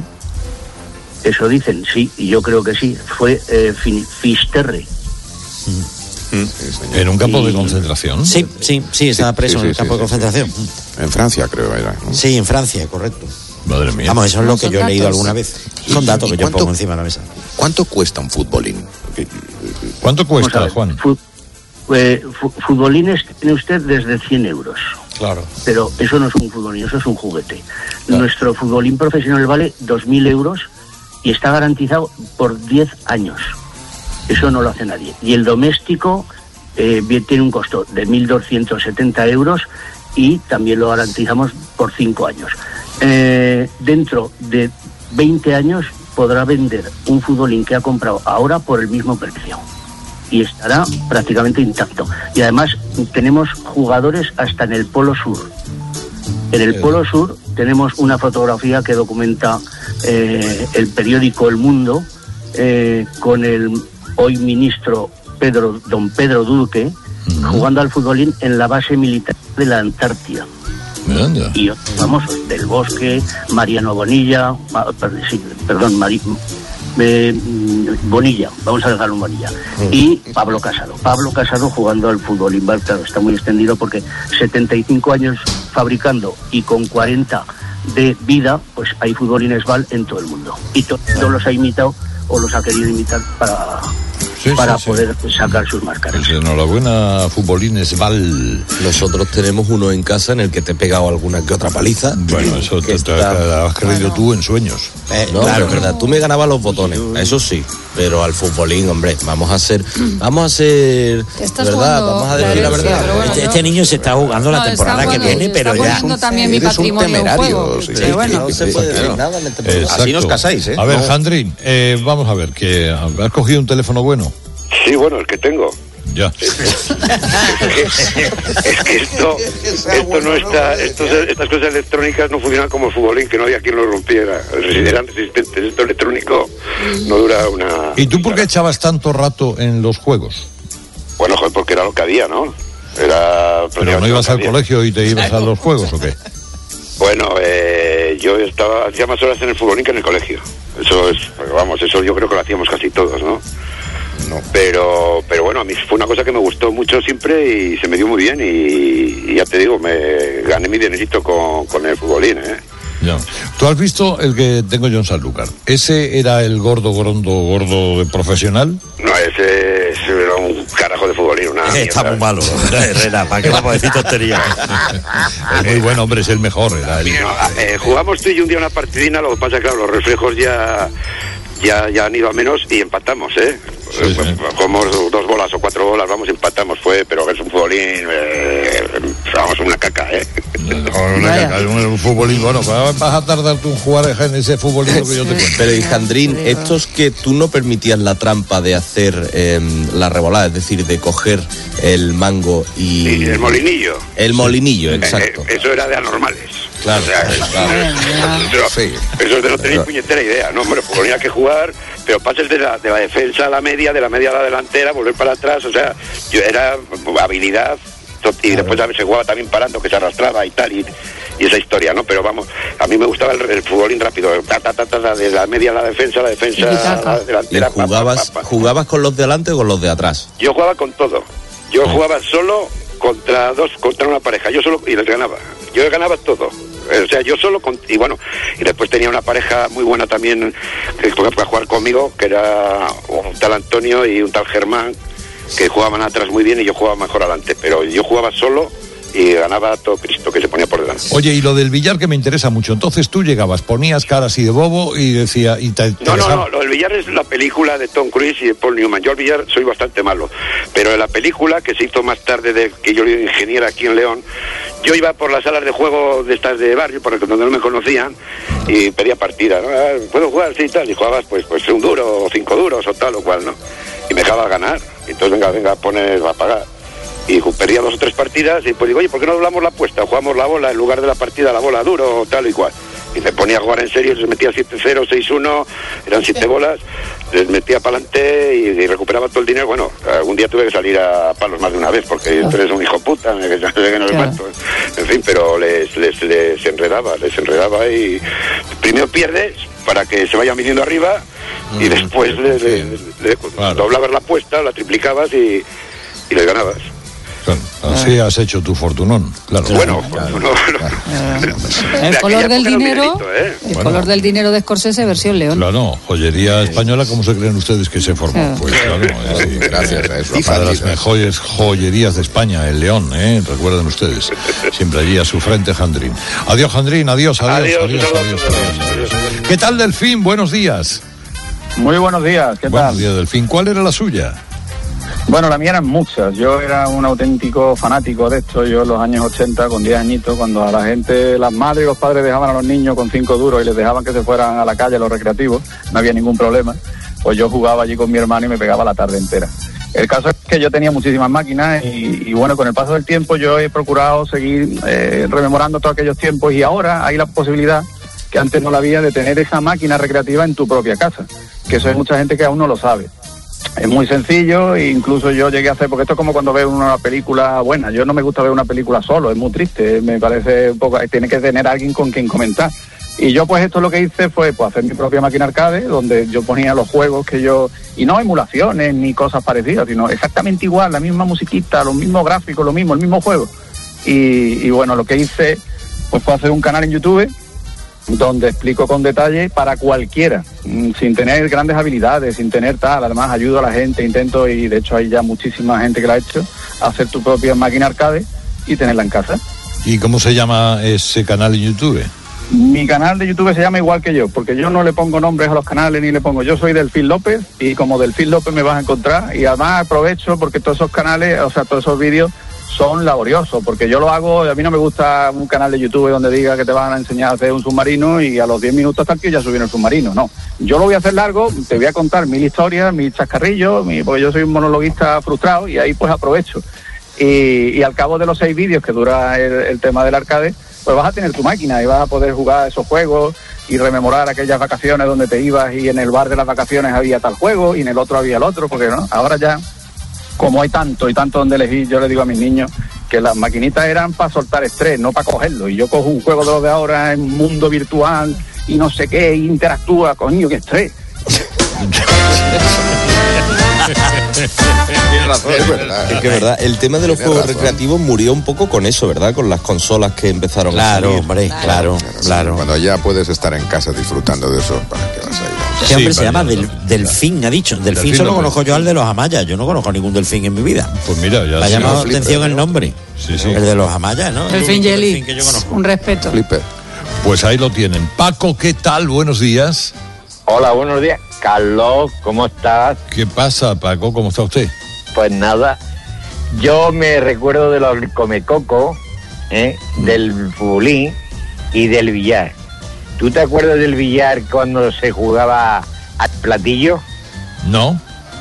Eso dicen, sí, y yo creo que sí. Fue eh, Fisterre. Mm. ¿En un campo y... de concentración? Sí, sí, sí, estaba preso sí, sí, en el sí, campo sí, de concentración. Sí. En Francia, creo era, ¿no? Sí, en Francia, correcto. Madre mía. Vamos, eso es lo que yo he leído alguna vez. Son datos que yo pongo encima de la mesa. ¿Cuánto cuesta un futbolín? ¿Cuánto cuesta, Juan? Fut, eh, futbolines tiene usted desde cien euros. Claro. Pero eso no es un futbolín, eso es un juguete. Claro. Nuestro futbolín profesional vale dos mil euros y está garantizado por diez años. Eso no lo hace nadie. Y el doméstico eh, tiene un costo de mil doscientos setenta euros y también lo garantizamos por cinco años. Eh, dentro de veinte años podrá vender un futbolín que ha comprado ahora por el mismo precio y estará prácticamente intacto. Y además tenemos jugadores hasta en el Polo Sur. En el Polo Sur tenemos una fotografía que documenta eh, el periódico El Mundo eh, con el hoy ministro Pedro, don Pedro Duque, uh-huh. jugando al futbolín en la base militar de la Antártida. Miranda. Y otros famosos, Del Bosque, Mariano Bonilla, sí, perdón, Mari, eh, Bonilla, vamos a dejarlo en Bonilla, uh-huh. y Pablo Casado. Pablo Casado jugando al futbolín, claro, está muy extendido porque setenta y cinco años fabricando y con cuarenta de vida, pues hay futbolines Val en todo el mundo. Y todos uh-huh. los ha imitado o los ha querido imitar para, sí, para sí, poder sí. sacar sus máscaras. Pues enhorabuena, futbolines Val. Nosotros tenemos uno en casa en el que te he pegado alguna que otra paliza. Bueno, eso te, te has creído bueno. tú en sueños. Eh, no, claro, es verdad, tú me ganabas los botones, eso sí, pero al futbolín, hombre, vamos a hacer, vamos a hacer, ¿verdad? Vamos a decir la verdad. Sí, bueno, este, este niño se está jugando no, la temporada que jugando, viene, pero ya. Está también mi patrimonio en juego. Sí, pero bueno, no se puede decir nada en este Así nos casáis, ¿eh? A ver, no. Jandrín, eh, vamos a ver, que has cogido un teléfono bueno. Sí, bueno, el que tengo. Ya. Es que, es que esto, esto no está, estos, estas cosas electrónicas no funcionan como el futbolín, que no había quien lo rompiera. Eran resistentes. Esto electrónico no dura una. ¿Y tú por qué echabas tanto rato en los juegos? Bueno, joder, porque era lo que había, ¿no? Era. ¿Pero no ibas al colegio y te ibas a los juegos o qué? Bueno, eh, yo estaba hacía más horas en el futbolín que en el colegio. Eso es, vamos, eso yo creo que lo hacíamos casi todos, ¿no? No. Pero pero bueno, a mí fue una cosa que me gustó mucho siempre y se me dio muy bien y, y ya te digo, me gané mi dinerito con, con el futbolín, ¿eh? Ya. ¿Tú has visto el que tengo yo en Sanlúcar? ¿Ese era el gordo, grondo, gordo de profesional? No, ese, ese era un carajo de futbolín, una eh, Está muy malo, Herrera, ¿para qué vamos a decir tonterías? Es muy buen hombre, es el mejor. Era el... eh, jugamos tú y yo un día una partidina, lo que pasa es que claro, los reflejos ya... Ya, ya han ido a menos y empatamos, ¿eh? Sí, sí. Como dos bolas o cuatro bolas, vamos, empatamos, fue, pero es un futbolín, eh, vamos, una caca, ¿eh? No, una caca, un, un futbolín, bueno, vas a tardar tú en jugar en ese futbolín que yo te cuento. Pero, Jandrín, estos que tú no permitías la trampa de hacer eh, la revolada, es decir, de coger el mango y... Sí, el molinillo. El molinillo, exacto. Eh, eso era de anormales. Claro, o sea, claro. Pero, sí. Eso de no tenéis puñetera idea, ¿no? Hombre, pues tenía que jugar, pero pases de la, de la defensa a la media, de la media a la delantera, volver para atrás, o sea, yo era habilidad, y después se jugaba también parando, que se arrastraba y tal, y, y esa historia, ¿no? Pero vamos, a mí me gustaba el, el futbolín rápido, ta, ta, ta, ta, de la media a la defensa, la defensa a la delantera. ¿Jugabas, pa, pa, pa. ¿Jugabas con los de delante o con los de atrás? Yo jugaba con todo, yo sí. jugaba solo contra dos, contra una pareja, yo solo, y les ganaba, yo les ganaba todo. O sea, yo solo, con, y bueno, y después tenía una pareja muy buena también que para jugar conmigo, que era un tal Antonio y un tal Germán, que jugaban atrás muy bien y yo jugaba mejor adelante, pero yo jugaba solo y ganaba a todo Cristo que se ponía por delante. Oye, y lo del billar que me interesa mucho, entonces tú llegabas, ponías cara así de bobo y decía... Y te, te no, no, no, lo del billar es la película de Tom Cruise y de Paul Newman. Yo al billar soy bastante malo, pero en la película que se hizo más tarde de que yo era ingeniero aquí en León, yo iba por las salas de juego de estas de barrio, por donde no me conocían, y pedía partida, ¿no? ¿Puedo jugar? Sí, tal, y jugabas pues, pues un duro, o cinco duros, o tal, o cual, ¿no? Y me dejaba ganar, y entonces venga, venga, a poner, a pagar. Y perdía dos o tres partidas y pues digo, oye, ¿por qué no doblamos la apuesta? Jugamos la bola en lugar de la partida, la bola duro o tal y cual. y me ponía a jugar en serio, les metía siete cero, seis uno, eran siete bolas, les metía para adelante y, y recuperaba todo el dinero. Bueno, algún día tuve que salir a palos más de una vez porque tú eres un hijo puta, que no sé no cuánto. En fin, pero les, les, les enredaba, les enredaba y primero pierdes para que se vayan viniendo arriba y mm, después sí, le, le, le, claro. doblabas la apuesta, la triplicabas y, y les ganabas. Así has hecho tu fortunón, claro. Bueno, claro. No, no, no. El color del dinero, delito, ¿eh? el bueno. color del dinero de Scorsese versión León. Claro, joyería española, ¿cómo se creen ustedes que se formó? Claro. Pues claro, es, sí, gracias a eso. Una de las mejores joyerías de España, el León, ¿eh? Recuerden ustedes. Siempre allí a su frente, Jandrín. Adiós, Jandrín, adiós, adiós, adiós, adiós, adiós, adiós, adiós. ¿Qué tal, Delfín? Buenos días. Muy buenos días, ¿qué buenos tal? Buenos días, Delfín. ¿Cuál era la suya? Bueno, la mía eran muchas. Yo era un auténtico fanático de esto. Yo en los años ochenta, con diez añitos, cuando a la gente, las madres y los padres dejaban a los niños con cinco duros y les dejaban que se fueran a la calle, a los recreativos, no había ningún problema. Pues yo jugaba allí con mi hermano y me pegaba la tarde entera. El caso es que yo tenía muchísimas máquinas y, y bueno, con el paso del tiempo yo he procurado seguir eh, rememorando todos aquellos tiempos y ahora hay la posibilidad, que antes no la había, de tener esa máquina recreativa en tu propia casa. Que eso hay mucha gente que aún no lo sabe. Es muy sencillo, e incluso yo llegué a hacer, porque esto es como cuando veo una película buena, yo no me gusta ver una película solo, es muy triste, me parece un poco, tiene que tener alguien con quien comentar. Y yo pues esto lo que hice fue pues hacer mi propia máquina arcade, donde yo ponía los juegos que yo, y no emulaciones ni cosas parecidas, sino exactamente igual, la misma musiquita, los mismos gráficos, lo mismo, el mismo juego. Y, y bueno, lo que hice pues fue hacer un canal en YouTube, donde explico con detalle para cualquiera, sin tener grandes habilidades, sin tener tal, además ayudo a la gente, intento, y de hecho hay ya muchísima gente que lo ha hecho, hacer tu propia máquina arcade y tenerla en casa. ¿Y cómo se llama ese canal en YouTube? Mi canal de YouTube se llama igual que yo, porque yo no le pongo nombres a los canales ni le pongo, yo soy Delfín López y como Delfín López me vas a encontrar, y además aprovecho porque todos esos canales, o sea, todos esos vídeos son laboriosos, porque yo lo hago, a mí no me gusta un canal de YouTube donde diga que te van a enseñar a hacer un submarino y a los diez minutos hasta que ya subieron el submarino, no. Yo lo voy a hacer largo, te voy a contar mil historias, mil chascarrillos, mi, porque yo soy un monologuista frustrado y ahí pues aprovecho. Y, y al cabo de los seis vídeos que dura el, el tema del arcade, pues vas a tener tu máquina y vas a poder jugar esos juegos y rememorar aquellas vacaciones donde te ibas y en el bar de las vacaciones había tal juego y en el otro había el otro, porque no, ahora ya, como hay tanto y tanto donde elegir, yo le digo a mis niños que las maquinitas eran para soltar estrés, no para cogerlo. Y yo cojo un juego de los de ahora en mundo virtual y no sé qué, e interactúa, coño, qué estrés. Tienes razón, es verdad. Es que es verdad, el tema de los juegos razón. recreativos murió un poco con eso, ¿verdad? Con las consolas que empezaron claro, a salir. Hombre, claro, claro, claro, claro. Cuando ya puedes estar en casa disfrutando de eso, ¿para qué vas a ir? ¿Qué hombre sí, se llama? Del, delfín, ha dicho. Delfín, delfín solo conozco yo al de los Amayas. Yo no conozco ningún delfín en mi vida. Pues mira, ya me ha llamado Flipper, atención ¿no? el nombre. Sí, sí. El de los Amayas, ¿no? Delfín Jelly. Un respeto. Flipper. Pues ahí lo tienen. Paco, ¿qué tal? Buenos días. Hola, buenos días. Carlos, ¿cómo estás? ¿Qué pasa, Paco? ¿Cómo está usted? Pues nada, yo me recuerdo de los comecocos, ¿eh? mm. del futbolín y del billar. ¿Tú te acuerdas del billar cuando se jugaba al platillo? No.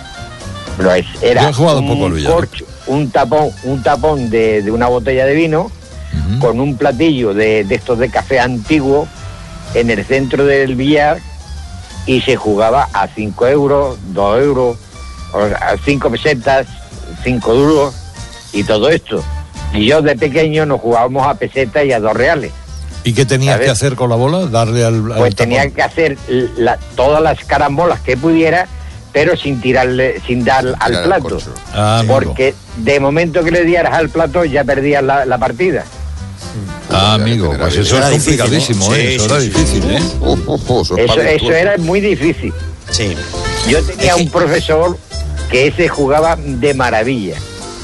Pues era yo he jugado un, poco al billar. Corcho, un tapón, un tapón de, de una botella de vino uh-huh. con un platillo de, de estos de café antiguo en el centro del billar y se jugaba a cinco euros, dos euros, a cinco pesetas, cinco duros y todo esto. Y yo de pequeño nos jugábamos a pesetas y a dos reales. ¿Y qué tenías ¿sabes? que hacer con la bola? Darle al, al Pues tapón. tenía que hacer la, todas las carambolas que pudiera, pero sin tirarle, sin dar sin al tirar plato. Ah, porque de momento que le dieras al plato ya perdías la, la partida. Ah, amigo, pues eso es complicadísimo, ¿eh? Sí, eso sí, era sí. difícil, ¿eh? Oh, oh, oh, eso, eso, eso era muy difícil. Sí. Yo tenía un profesor que ese jugaba de maravilla.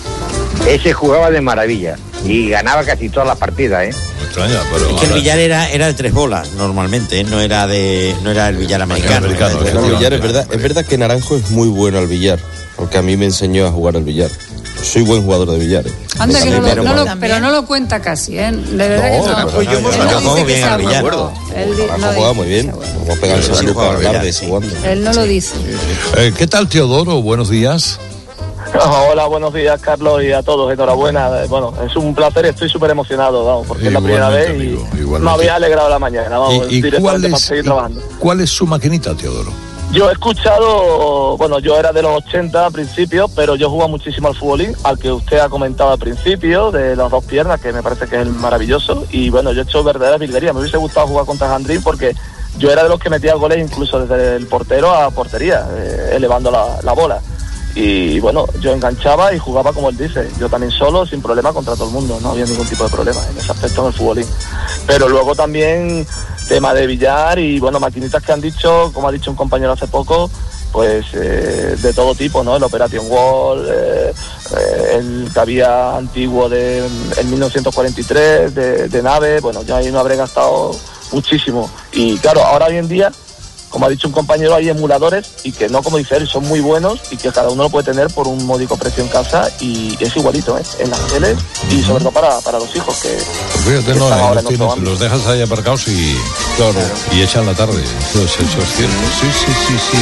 Ese jugaba de maravilla. Y ganaba casi todas las partidas, ¿eh? Extraña, pero es que el billar era, era de tres bolas normalmente, ¿eh? no era de no era el billar americano. americano el billar, billar es verdad, es verdad que Naranjo es muy bueno al billar, porque a mí me enseñó a jugar al billar. Soy buen jugador de billar. ¿eh? Anda, que no lo, no lo, pero no lo cuenta casi, ¿eh? De verdad no, que no. Pues yo no, no, juego bien al billar. Naranjo juega muy bien. Vamos a pegarse a lupa tarde jugando. Él no lo dice. Eh, ¿Qué tal, Teodoro? Buenos días. Hola, buenos días, Carlos, y a todos. Enhorabuena. Bueno, es un placer y estoy súper emocionado, vamos, porque igualmente, es la primera vez amigo, y igualmente. Me había alegrado la mañana. Vamos, ¿Y, y cuál, es, seguir trabajando. ¿Cuál es su maquinita, Teodoro? Yo he escuchado, bueno, yo era de los ochenta al principio, pero yo jugaba muchísimo al futbolín, al que usted ha comentado al principio, de las dos piernas, que me parece que es el maravilloso. Y bueno, yo he hecho verdaderas virguerías. Me hubiese gustado jugar contra Jandrín porque yo era de los que metía goles incluso desde el portero a portería, eh, elevando la, la bola. Y bueno, yo enganchaba y jugaba como él dice, yo también solo, sin problema, contra todo el mundo, no había ningún tipo de problema en ese aspecto en el futbolín. Pero luego también tema de billar y bueno, maquinitas que han dicho, como ha dicho un compañero hace poco, pues eh, de todo tipo, ¿no? El Operation Wall, eh, eh, el que había antiguo de en mil novecientos cuarenta y tres, de, de nave, bueno, yo ahí no habré gastado muchísimo. Y claro, ahora hoy en día, como ha dicho un compañero, hay emuladores y que no, como dice él, son muy buenos y que cada uno lo puede tener por un módico precio en casa y es igualito, ¿eh? En las teles y sobre todo para, para los hijos que... Pues fíjate, no, los, tienes, los dejas ahí aparcados y, claro, y echan la tarde. Eso, eso es cierto. Sí, sí, sí, sí.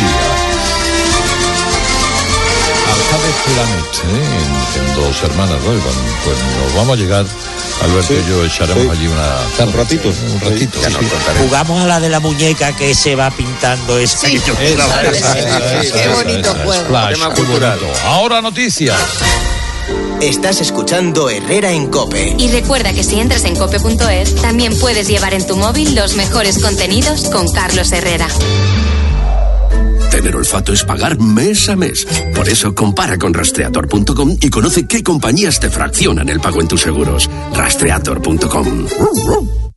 Arcade Planet, ¿eh? en, en Dos Hermanas, ¿no? Pues nos vamos a llegar... Alberto sí, y yo echaremos sí. allí una... ¿Un ratito? Un ratito, sí. Sí. Jugamos a la de la muñeca que se va pintando esa sí. que yo esa, esa, esa, esa, Qué bonito esa, juego. Flash, qué bonito. Ahora noticias. Estás escuchando Herrera en COPE. Y recuerda que si entras en cope punto es, también puedes llevar en tu móvil los mejores contenidos con Carlos Herrera. Tener olfato es pagar mes a mes. Por eso compara con rastreator punto com y conoce qué compañías te fraccionan el pago en tus seguros. rastreator punto com.